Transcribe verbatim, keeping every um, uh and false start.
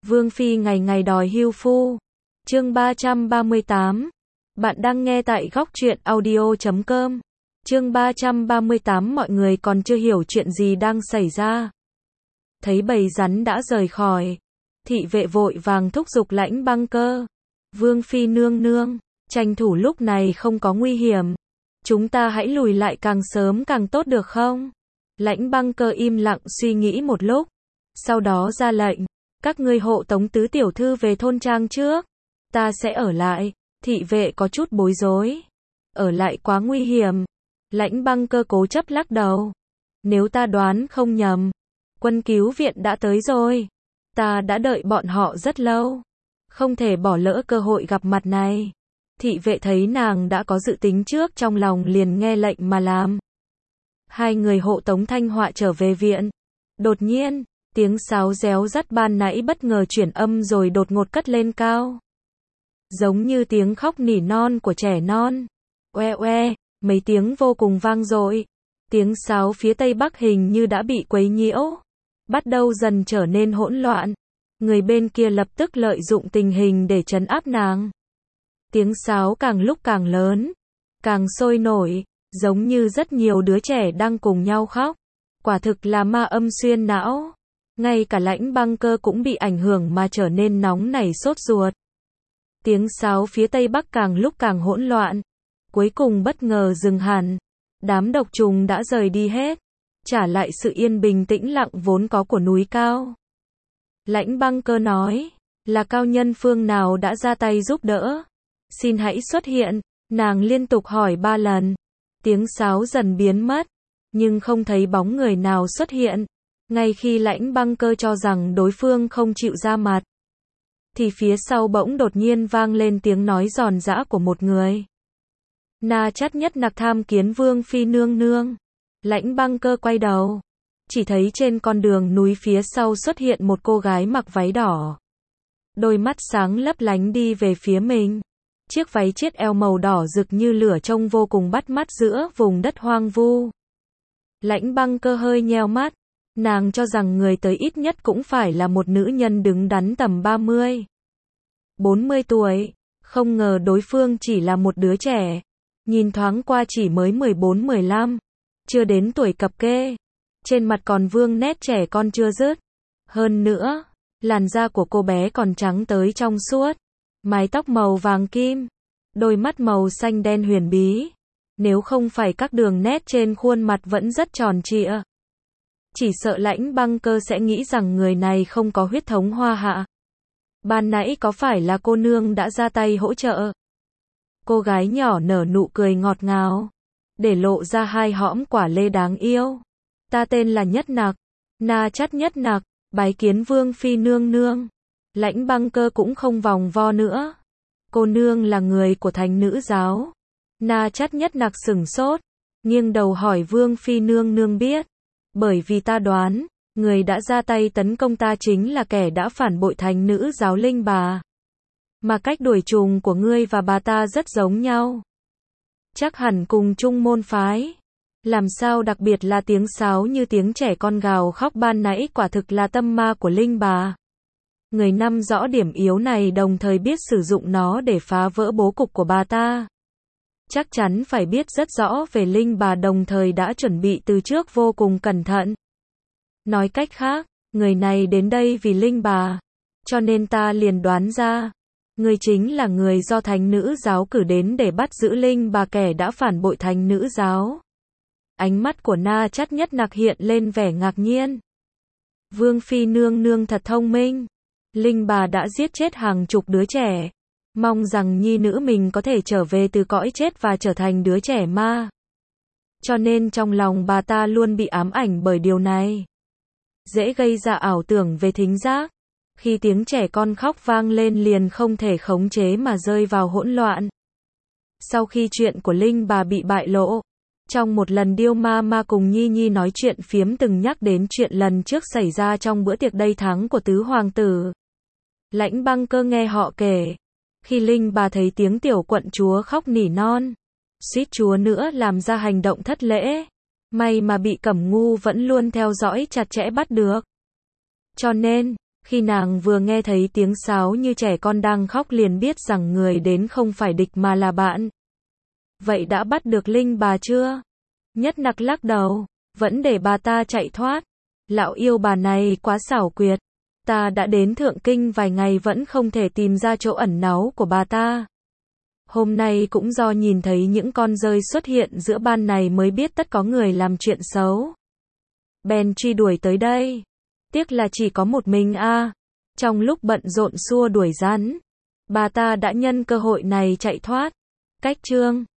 Vương Phi ngày ngày đòi hưu phu. Chương ba trăm ba mươi tám. Bạn đang nghe tại góc truyện audio chấm com. Chương ba trăm ba mươi tám. Mọi người còn chưa hiểu chuyện gì đang xảy ra. Thấy bầy rắn đã rời khỏi, thị vệ vội vàng thúc giục Lãnh Băng Cơ. Vương Phi nương nương, tranh thủ lúc này không có nguy hiểm, chúng ta hãy lùi lại càng sớm càng tốt được không? Lãnh Băng Cơ im lặng suy nghĩ một lúc, sau đó ra lệnh, các ngươi hộ tống tứ tiểu thư về thôn trang trước, ta sẽ ở lại. Thị vệ có chút bối rối, ở lại quá nguy hiểm. Lãnh Băng Cơ cố chấp lắc đầu, nếu ta đoán không nhầm, quân cứu viện đã tới rồi, ta đã đợi bọn họ rất lâu, không thể bỏ lỡ cơ hội gặp mặt này. Thị vệ thấy nàng đã có dự tính trước trong lòng liền nghe lệnh mà làm. Hai người hộ tống Thanh Họa trở về viện. Đột nhiên, tiếng sáo réo rắt ban nãy bất ngờ chuyển âm rồi đột ngột cất lên cao, giống như tiếng khóc nỉ non của trẻ non. Oe oe, mấy tiếng vô cùng vang dội. Tiếng sáo phía tây bắc hình như đã bị quấy nhiễu, bắt đầu dần trở nên hỗn loạn. Người bên kia lập tức lợi dụng tình hình để trấn áp nàng. Tiếng sáo càng lúc càng lớn, càng sôi nổi, giống như rất nhiều đứa trẻ đang cùng nhau khóc. Quả thực là ma âm xuyên não. Ngay cả Lãnh Băng Cơ cũng bị ảnh hưởng mà trở nên nóng nảy sốt ruột. Tiếng sáo phía tây bắc càng lúc càng hỗn loạn, cuối cùng bất ngờ dừng hẳn. Đám độc trùng đã rời đi hết, trả lại sự yên bình tĩnh lặng vốn có của núi cao. Lãnh Băng Cơ nói, là cao nhân phương nào đã ra tay giúp đỡ? Xin hãy xuất hiện. Nàng liên tục hỏi ba lần. Tiếng sáo dần biến mất, nhưng không thấy bóng người nào xuất hiện. Ngay khi Lãnh Băng Cơ cho rằng đối phương không chịu ra mặt, thì phía sau bỗng đột nhiên vang lên tiếng nói giòn giã của một người. Na Chắt Nhất Nặc tham kiến Vương Phi nương nương. Lãnh Băng Cơ quay đầu, chỉ thấy trên con đường núi phía sau xuất hiện một cô gái mặc váy đỏ. Đôi mắt sáng lấp lánh đi về phía mình. Chiếc váy chiết eo màu đỏ rực như lửa trông vô cùng bắt mắt giữa vùng đất hoang vu. Lãnh Băng Cơ hơi nheo mắt, nàng cho rằng người tới ít nhất cũng phải là một nữ nhân đứng đắn tầm ba mươi, bốn mươi tuổi, không ngờ đối phương chỉ là một đứa trẻ, nhìn thoáng qua chỉ mới mười bốn mười lăm, chưa đến tuổi cập kê, trên mặt còn vương nét trẻ con chưa dứt. Hơn nữa, làn da của cô bé còn trắng tới trong suốt, mái tóc màu vàng kim, đôi mắt màu xanh đen huyền bí, nếu không phải các đường nét trên khuôn mặt vẫn rất tròn trịa, chỉ sợ Lãnh Băng Cơ sẽ nghĩ rằng người này không có huyết thống Hoa Hạ. Ban nãy có phải là cô nương đã ra tay hỗ trợ? Cô gái nhỏ nở nụ cười ngọt ngào, để lộ ra hai hõm quả lê đáng yêu. Ta tên là Nhất Nặc, Na Chắt Nhất Nặc, bái kiến Vương Phi nương nương. Lãnh Băng Cơ cũng không vòng vo nữa. Cô nương là người của Thánh Nữ giáo. Na Chắt Nhất Nặc sửng sốt, nghiêng đầu hỏi Vương Phi nương nương biết. Bởi vì ta đoán, người đã ra tay tấn công ta chính là kẻ đã phản bội Thánh Nữ giáo Linh Bà. Mà cách đuổi trùng của ngươi và bà ta rất giống nhau. Chắc hẳn cùng chung môn phái. Làm sao đặc biệt là tiếng sáo như tiếng trẻ con gào khóc ban nãy quả thực là tâm ma của Linh Bà. Người nắm rõ điểm yếu này đồng thời biết sử dụng nó để phá vỡ bố cục của bà ta. Chắc chắn phải biết rất rõ về Linh Bà đồng thời đã chuẩn bị từ trước vô cùng cẩn thận. Nói cách khác, người này đến đây vì Linh Bà. Cho nên ta liền đoán ra, người chính là người do Thánh Nữ giáo cử đến để bắt giữ Linh Bà kẻ đã phản bội Thánh Nữ giáo. Ánh mắt của Na Chắt Nhất Nặc hiện lên vẻ ngạc nhiên. Vương Phi nương nương thật thông minh. Linh Bà đã giết chết hàng chục đứa trẻ, mong rằng nhi nữ mình có thể trở về từ cõi chết và trở thành đứa trẻ ma. Cho nên trong lòng bà ta luôn bị ám ảnh bởi điều này. Dễ gây ra ảo tưởng về thính giác. Khi tiếng trẻ con khóc vang lên liền không thể khống chế mà rơi vào hỗn loạn. Sau khi chuyện của Linh Bà bị bại lộ, trong một lần Điêu Ma Ma cùng Nhi Nhi nói chuyện phiếm từng nhắc đến chuyện lần trước xảy ra trong bữa tiệc đầy tháng của tứ hoàng tử. Lãnh Băng Cơ nghe họ kể, khi Linh Bà thấy tiếng tiểu quận chúa khóc nỉ non, suýt chúa nữa làm ra hành động thất lễ. May mà bị Cẩm Ngu vẫn luôn theo dõi chặt chẽ bắt được. Cho nên, Khi nàng vừa nghe thấy tiếng sáo như trẻ con đang khóc liền biết rằng người đến không phải địch mà là bạn. Vậy đã bắt được Linh bà chưa? Nhất Nặc lắc đầu, vẫn để bà ta chạy thoát. Lão yêu bà này quá xảo quyệt. Ta đã đến Thượng Kinh vài ngày vẫn không thể tìm ra chỗ ẩn náu của bà ta. Hôm nay cũng do nhìn thấy những con rơi xuất hiện giữa ban này mới biết tất có người làm chuyện xấu. Bèn truy đuổi tới đây. Tiếc là chỉ có một mình a. Trong lúc bận rộn xua đuổi rắn, bà ta đã nhân cơ hội này chạy thoát. Cách chương